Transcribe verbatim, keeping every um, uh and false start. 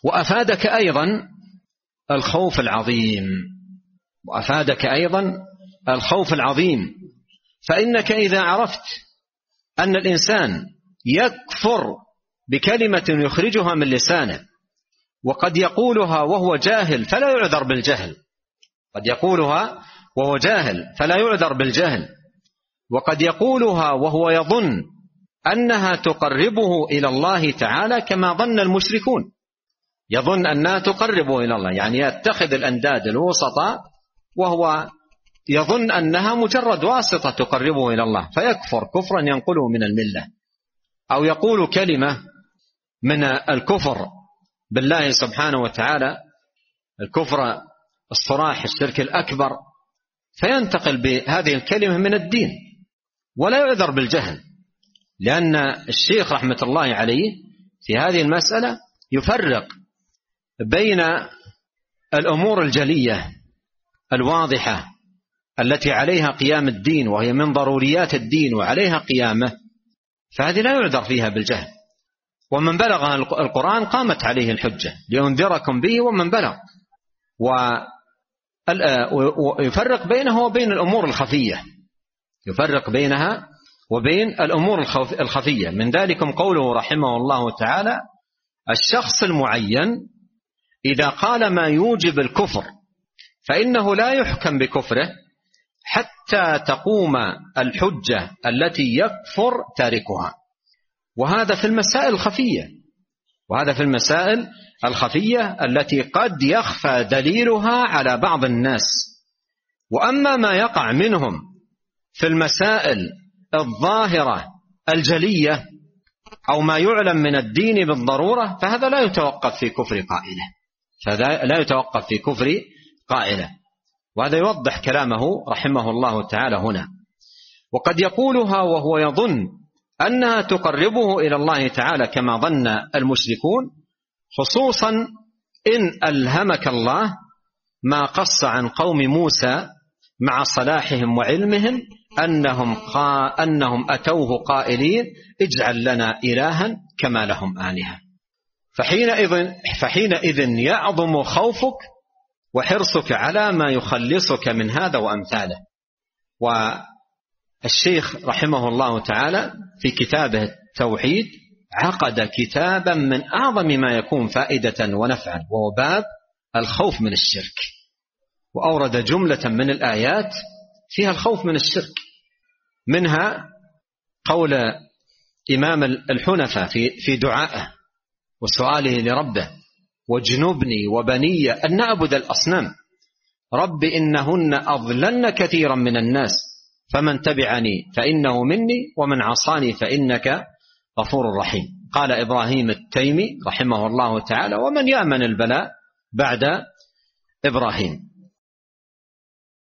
وأفادك أيضا الخوف العظيم وأفادك أيضا الخوف العظيم فإنك إذا عرفت أن الإنسان يكفر بكلمة يخرجها من لسانه وقد يقولها وهو جاهل فلا يعذر بالجهل قد يقولها وهو جاهل فلا يعذر بالجهل وقد يقولها وهو يظن أنها تقربه إلى الله تعالى كما ظن المشركون، يظن أنها تقربه إلى الله، يعني يتخذ الأنداد الوسطاء وهو يظن أنها مجرد واسطة تقربه إلى الله فيكفر كفرا ينقله من الملة، أو يقول كلمة من الكفر بالله سبحانه وتعالى، الكفر الصراح الشرك الأكبر، فينتقل بهذه الكلمة من الدين ولا يعذر بالجهل، لأن الشيخ رحمة الله عليه في هذه المسألة يفرق بين الأمور الجلية الواضحة التي عليها قيام الدين وهي من ضروريات الدين وعليها قيامه، فهذه لا يعذر فيها بالجهل، ومن بلغ القرآن قامت عليه الحجة لينذركم به ومن بلغ، ويفرق بينه وبين الأمور الخفية، يفرق بينها وبين الأمور الخفية. من ذلكم قوله رحمه الله تعالى: الشخص المعين إذا قال ما يوجب الكفر فإنه لا يحكم بكفره حتى تقوم الحجة التي يكفر تاركها، وهذا في المسائل الخفية وهذا في المسائل الخفية التي قد يخفى دليلها على بعض الناس. وأما ما يقع منهم في المسائل الظاهرة الجلية أو ما يعلم من الدين بالضرورة فهذا لا يتوقف في كفر قائله فهذا لا يتوقف في كفر قائله وهذا يوضح كلامه رحمه الله تعالى هنا. وقد يقولها وهو يظن أنها تقربه إلى الله تعالى كما ظن المشركون، خصوصا إن ألهمك الله ما قص عن قوم موسى مع صلاحهم وعلمهم أنهم, قا أنهم أتوه قائلين اجعل لنا إلها كما لهم آلهة، فحينئذ, فحينئذ يعظم خوفك وحرصك على ما يخلصك من هذا وأمثاله. والشيخ رحمه الله تعالى في كتابه التوحيد عقد كتابا من أعظم ما يكون فائدة ونفعا، وهو باب الخوف من الشرك، وأورد جملة من الآيات فيها الخوف من الشرك، منها قول إمام الحنفاء في في دعائه وسؤاله لربه: واجنبني وبني أن نعبد الأصنام رب إنهن أضللن كثيرا من الناس فمن تبعني فإنه مني ومن عصاني فإنك غفور رحيم. قال إبراهيم التيمي رحمه الله تعالى: ومن يأمن البلاء بعد إبراهيم.